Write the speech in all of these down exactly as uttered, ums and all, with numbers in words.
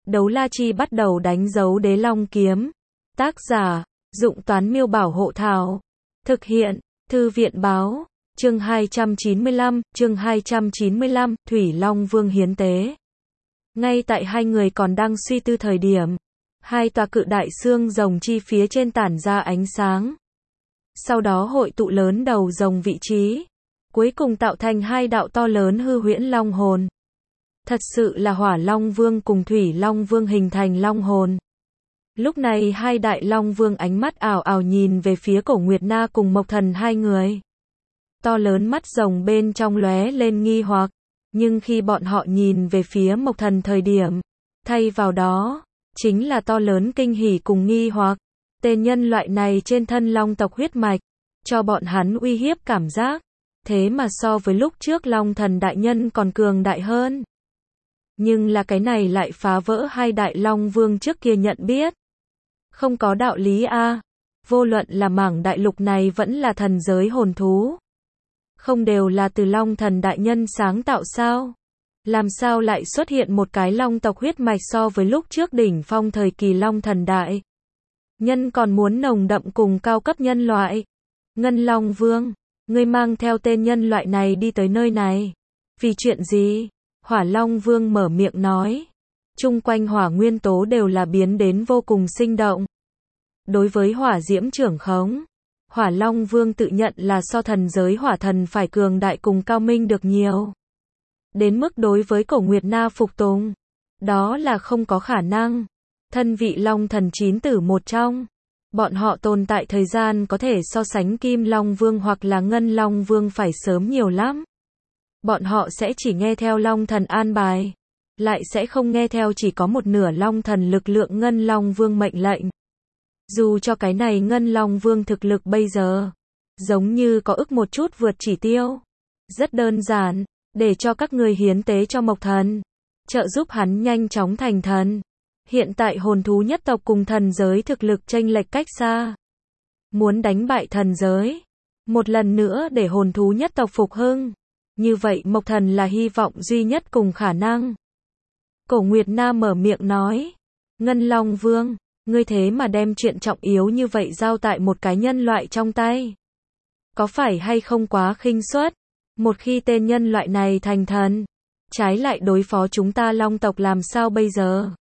Đấu la chi bắt đầu đánh dấu đế long kiếm. Tác giả, Dụng Toán Miêu Bảo Hộ Thảo. Thực hiện, Thư viện Báo. Chương hai trăm chín mươi lăm, chương hai trăm chín mươi lăm, Thủy Long Vương hiến tế. Ngay tại hai người còn đang suy tư thời điểm, hai tòa cự đại xương rồng chi phía trên tản ra ánh sáng. Sau đó hội tụ lớn đầu rồng vị trí, cuối cùng tạo thành hai đạo to lớn hư huyễn long hồn. Thật sự là Hỏa Long Vương cùng Thủy Long Vương hình thành long hồn. Lúc này hai đại long vương ánh mắt ảo ảo nhìn về phía Cổ Nguyệt Na cùng Mộc Thần hai người. To lớn mắt rồng bên trong lóe lên nghi hoặc, nhưng khi bọn họ nhìn về phía Mộc Thần thời điểm, thay vào đó, chính là to lớn kinh hỉ cùng nghi hoặc. Tên nhân loại này trên thân long tộc huyết mạch, cho bọn hắn uy hiếp cảm giác, thế mà so với lúc trước Long Thần đại nhân còn cường đại hơn. Nhưng là cái này lại phá vỡ hai đại long vương trước kia nhận biết. Không có đạo lý a, vô luận là mảng đại lục này vẫn là thần giới hồn thú, không đều là từ Long Thần đại nhân sáng tạo sao? Làm sao lại xuất hiện một cái long tộc huyết mạch so với lúc trước đỉnh phong thời kỳ Long Thần đại nhân còn muốn nồng đậm cùng cao cấp nhân loại? Ngân Long Vương, ngươi mang theo tên nhân loại này đi tới nơi này, vì chuyện gì? Hỏa Long Vương mở miệng nói. Chung quanh hỏa nguyên tố đều là biến đến vô cùng sinh động. Đối với hỏa diễm trưởng khống, Hỏa Long Vương tự nhận là so thần giới hỏa thần phải cường đại cùng cao minh được nhiều. Đến mức đối với Cổ Nguyệt Na phục tùng, đó là không có khả năng. Thân vị Long Thần chín tử một trong, bọn họ tồn tại thời gian có thể so sánh Kim Long Vương hoặc là Ngân Long Vương phải sớm nhiều lắm. Bọn họ sẽ chỉ nghe theo Long Thần an bài, lại sẽ không nghe theo chỉ có một nửa Long Thần lực lượng Ngân Long Vương mệnh lệnh. Dù cho cái này Ngân Long Vương thực lực bây giờ, giống như có ức một chút vượt chỉ tiêu. Rất đơn giản, để cho các người hiến tế cho Mộc Thần, trợ giúp hắn nhanh chóng thành thần. Hiện tại hồn thú nhất tộc cùng thần giới thực lực chênh lệch cách xa. Muốn đánh bại thần giới, một lần nữa để hồn thú nhất tộc phục hưng. Như vậy Mộc Thần là hy vọng duy nhất cùng khả năng. Cổ Nguyệt Na mở miệng nói. Ngân Long Vương, ngươi thế mà đem chuyện trọng yếu như vậy giao tại một cái nhân loại trong tay. Có phải hay không quá khinh suất? Một khi tên nhân loại này thành thần, trái lại đối phó chúng ta Long tộc làm sao bây giờ?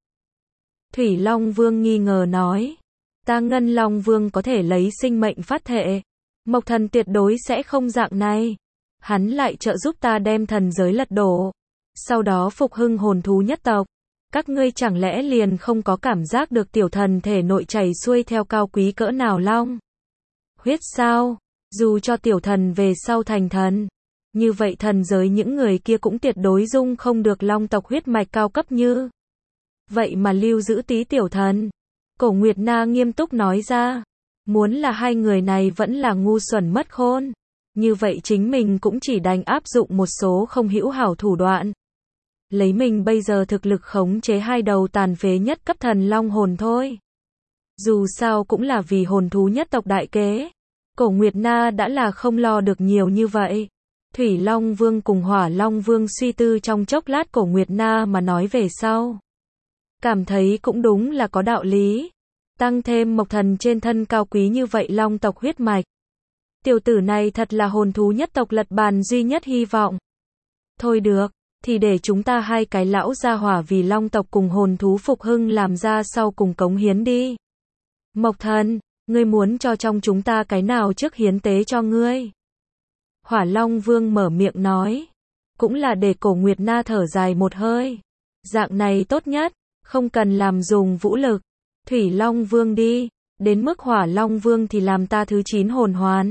Thủy Long Vương nghi ngờ nói. Ta Ngân Long Vương có thể lấy sinh mệnh phát thệ. Mộc Thần tuyệt đối sẽ không dạng này. Hắn lại trợ giúp ta đem thần giới lật đổ, sau đó phục hưng hồn thú nhất tộc. Các ngươi chẳng lẽ liền không có cảm giác được tiểu thần thể nội chảy xuôi theo cao quý cỡ nào long huyết sao? Dù cho tiểu thần về sau thành thần, như vậy thần giới những người kia cũng tuyệt đối dung không được long tộc huyết mạch cao cấp như vậy mà lưu giữ tí tiểu thần. Cổ Nguyệt Na nghiêm túc nói ra. Muốn là hai người này vẫn là ngu xuẩn mất khôn, như vậy chính mình cũng chỉ đành áp dụng một số không hữu hảo thủ đoạn. Lấy mình bây giờ thực lực khống chế hai đầu tàn phế nhất cấp thần long hồn thôi. Dù sao cũng là vì hồn thú nhất tộc đại kế. Cổ Nguyệt Na đã là không lo được nhiều như vậy. Thủy Long Vương cùng Hỏa Long Vương suy tư trong chốc lát Cổ Nguyệt Na mà nói về sau. Cảm thấy cũng đúng là có đạo lý. Tăng thêm Mộc Thần trên thân cao quý như vậy long tộc huyết mạch. Tiểu tử này thật là hồn thú nhất tộc lật bàn duy nhất hy vọng. Thôi được, thì để chúng ta hai cái lão gia hỏa vì long tộc cùng hồn thú phục hưng làm ra sau cùng cống hiến đi. Mộc Thần, ngươi muốn cho trong chúng ta cái nào trước hiến tế cho ngươi? Hỏa Long Vương mở miệng nói. Cũng là để Cổ Nguyệt Na thở dài một hơi. Dạng này tốt nhất, không cần làm dùng vũ lực. Thủy Long Vương đi, đến mức Hỏa Long Vương thì làm ta thứ chín hồn hoàn.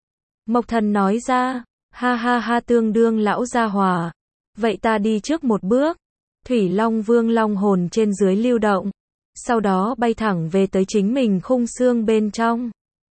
Mộc Thần nói ra. Ha ha ha, tương đương lão gia hỏa. Vậy ta đi trước một bước. Thủy Long Vương long hồn trên dưới lưu động, sau đó bay thẳng về tới chính mình khung xương bên trong.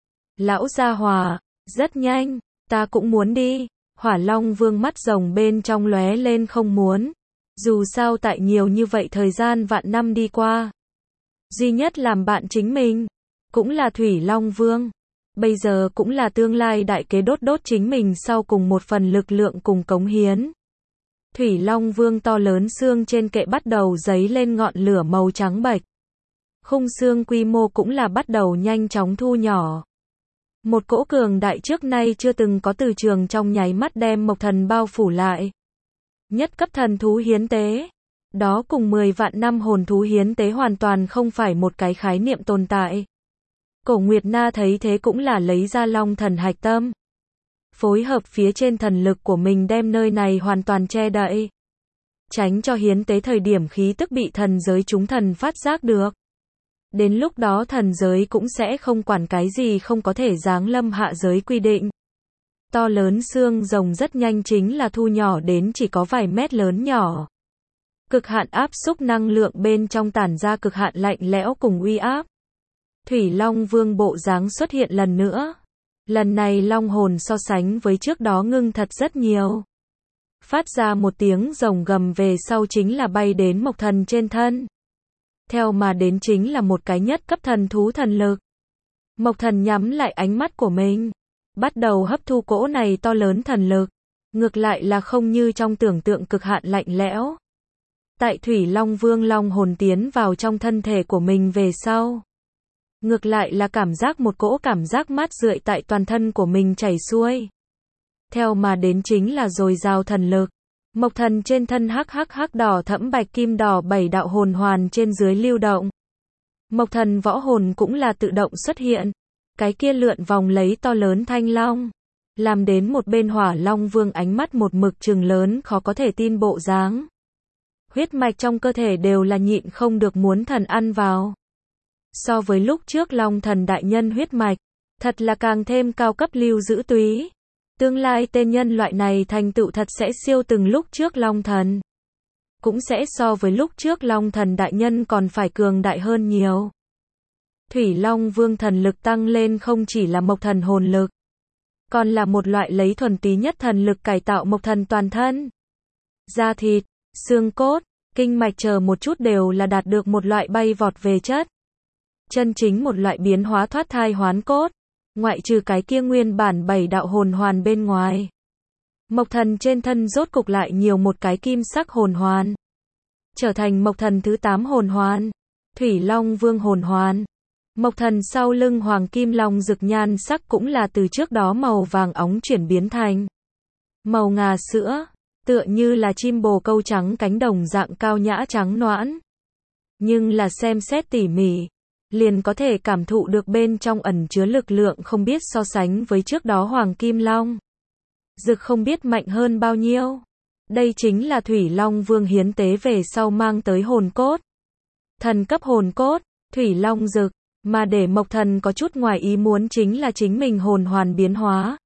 Lão gia hỏa, rất nhanh, ta cũng muốn đi. Hỏa Long Vương mắt rồng bên trong lóe lên không muốn. Dù sao tại nhiều như vậy thời gian vạn năm đi qua, duy nhất làm bạn chính mình cũng là Thủy Long Vương. Bây giờ cũng là tương lai đại kế đốt đốt chính mình sau cùng một phần lực lượng cùng cống hiến. Thủy Long Vương to lớn xương trên kệ bắt đầu dấy lên ngọn lửa màu trắng bạch. Khung xương quy mô cũng là bắt đầu nhanh chóng thu nhỏ. Một cỗ cường đại trước nay chưa từng có từ trường trong nháy mắt đem Mộc Thần bao phủ lại. Nhất cấp thần thú hiến tế. Đó cùng mười vạn năm hồn thú hiến tế hoàn toàn không phải một cái khái niệm tồn tại. Cổ Nguyệt Na thấy thế cũng là lấy ra Long Thần hạch tâm. Phối hợp phía trên thần lực của mình đem nơi này hoàn toàn che đậy. Tránh cho hiến tế thời điểm khí tức bị thần giới chúng thần phát giác được. Đến lúc đó thần giới cũng sẽ không quản cái gì không có thể giáng lâm hạ giới quy định. To lớn xương rồng rất nhanh chính là thu nhỏ đến chỉ có vài mét lớn nhỏ. Cực hạn áp xúc năng lượng bên trong tản ra cực hạn lạnh lẽo cùng uy áp. Thủy Long Vương bộ dáng xuất hiện lần nữa. Lần này long hồn so sánh với trước đó ngưng thật rất nhiều. Phát ra một tiếng rồng gầm về sau chính là bay đến Mộc Thần trên thân. Theo mà đến chính là một cái nhất cấp thần thú thần lực. Mộc Thần nhắm lại ánh mắt của mình. Bắt đầu hấp thu cỗ này to lớn thần lực. Ngược lại là không như trong tưởng tượng cực hạn lạnh lẽo. Tại Thủy Long Vương long hồn tiến vào trong thân thể của mình về sau. Ngược lại là cảm giác một cỗ cảm giác mát rượi tại toàn thân của mình chảy xuôi. Theo mà đến chính là dồi dào thần lực. Mộc Thần trên thân hắc hắc hắc đỏ thẫm bạch kim đỏ bảy đạo hồn hoàn trên dưới lưu động. Mộc Thần võ hồn cũng là tự động xuất hiện. Cái kia lượn vòng lấy to lớn thanh long. Làm đến một bên Hỏa Long Vương ánh mắt một mực trừng lớn khó có thể tin bộ dáng. Huyết mạch trong cơ thể đều là nhịn không được muốn thần ăn vào. So với lúc trước Long Thần đại nhân huyết mạch, thật là càng thêm cao cấp lưu giữ túy. Tương lai tên nhân loại này thành tựu thật sẽ siêu từng lúc trước Long Thần. Cũng sẽ so với lúc trước Long Thần đại nhân còn phải cường đại hơn nhiều. Thủy Long Vương thần lực tăng lên không chỉ là Mộc Thần hồn lực, còn là một loại lấy thuần túy nhất thần lực cải tạo Mộc Thần toàn thân. Da thịt, xương cốt, kinh mạch chờ một chút đều là đạt được một loại bay vọt về chất. Chân chính một loại biến hóa thoát thai hoán cốt. Ngoại trừ cái kia nguyên bản bảy đạo hồn hoàn bên ngoài. Mộc Thần trên thân rốt cục lại nhiều một cái kim sắc hồn hoàn. Trở thành Mộc Thần thứ tám hồn hoàn. Thủy Long Vương hồn hoàn. Mộc Thần sau lưng hoàng kim long rực nhan sắc cũng là từ trước đó màu vàng óng chuyển biến thành màu ngà sữa, tựa như là chim bồ câu trắng cánh đồng dạng cao nhã trắng nõn. Nhưng là xem xét tỉ mỉ, liền có thể cảm thụ được bên trong ẩn chứa lực lượng không biết so sánh với trước đó hoàng kim long rực không biết mạnh hơn bao nhiêu. Đây chính là Thủy Long Vương hiến tế về sau mang tới hồn cốt. Thần cấp hồn cốt, Thủy Long rực, mà để Mộc Thần có chút ngoài ý muốn chính là chính mình hồn hoàn biến hóa.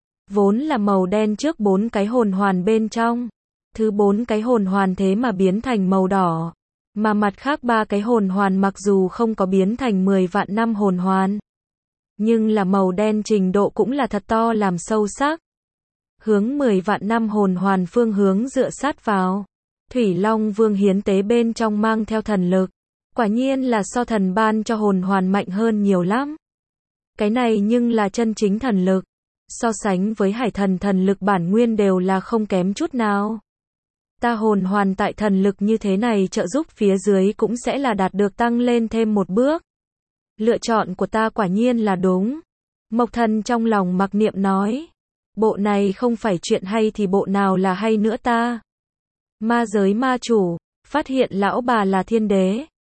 Vốn là màu đen trước bốn cái hồn hoàn bên trong, thứ bốn cái hồn hoàn thế mà biến thành màu đỏ. Mà mặt khác ba cái hồn hoàn mặc dù không có biến thành mười vạn năm hồn hoàn, nhưng là màu đen trình độ cũng là thật to làm sâu sắc. Hướng mười vạn năm hồn hoàn phương hướng dựa sát vào. Thủy Long Vương hiến tế bên trong mang theo thần lực. Quả nhiên là so thần ban cho hồn hoàn mạnh hơn nhiều lắm. Cái này nhưng là chân chính thần lực. So sánh với hải thần thần lực bản nguyên đều là không kém chút nào. Ta hồn hoàn tại thần lực như thế này trợ giúp phía dưới cũng sẽ là đạt được tăng lên thêm một bước. Lựa chọn của ta quả nhiên là đúng. Mộc Thần trong lòng mặc niệm nói. Bộ này không phải chuyện hay thì bộ nào là hay nữa ta. Ma giới ma chủ, phát hiện lão bà là thiên đế.